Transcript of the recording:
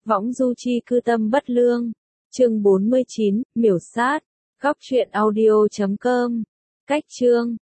Võng du chi cư tâm bất lương. Chương 49, miểu sát. Góc truyện audio.com. Cách chương.